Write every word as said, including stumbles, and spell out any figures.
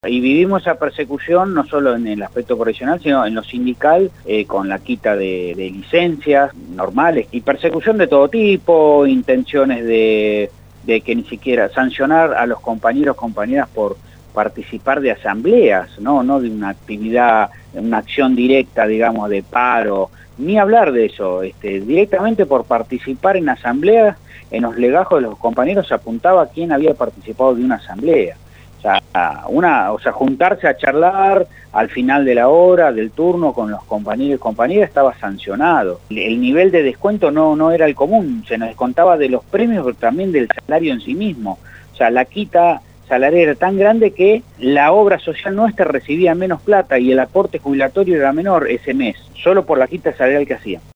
Y vivimos esa persecución no solo en el aspecto profesional, sino en lo sindical, eh, con la quita de, de licencias normales y persecución de todo tipo, intenciones de, de que ni siquiera sancionar a los compañeros, compañeras por participar de asambleas, no, no de una actividad, una acción directa, digamos, de paro, ni hablar de eso, este, directamente por participar en asambleas, en los legajos de los compañeros se apuntaba quién había participado de una asamblea. O sea, una, o sea, juntarse a charlar al final de la hora, del turno, con los compañeros y compañeras estaba sancionado. El nivel de descuento no, no era el común, se nos descontaba de los premios, pero también del salario en sí mismo. O sea, la quita salarial era tan grande que la obra social nuestra recibía menos plata y el aporte jubilatorio era menor ese mes, solo por la quita salarial que hacían.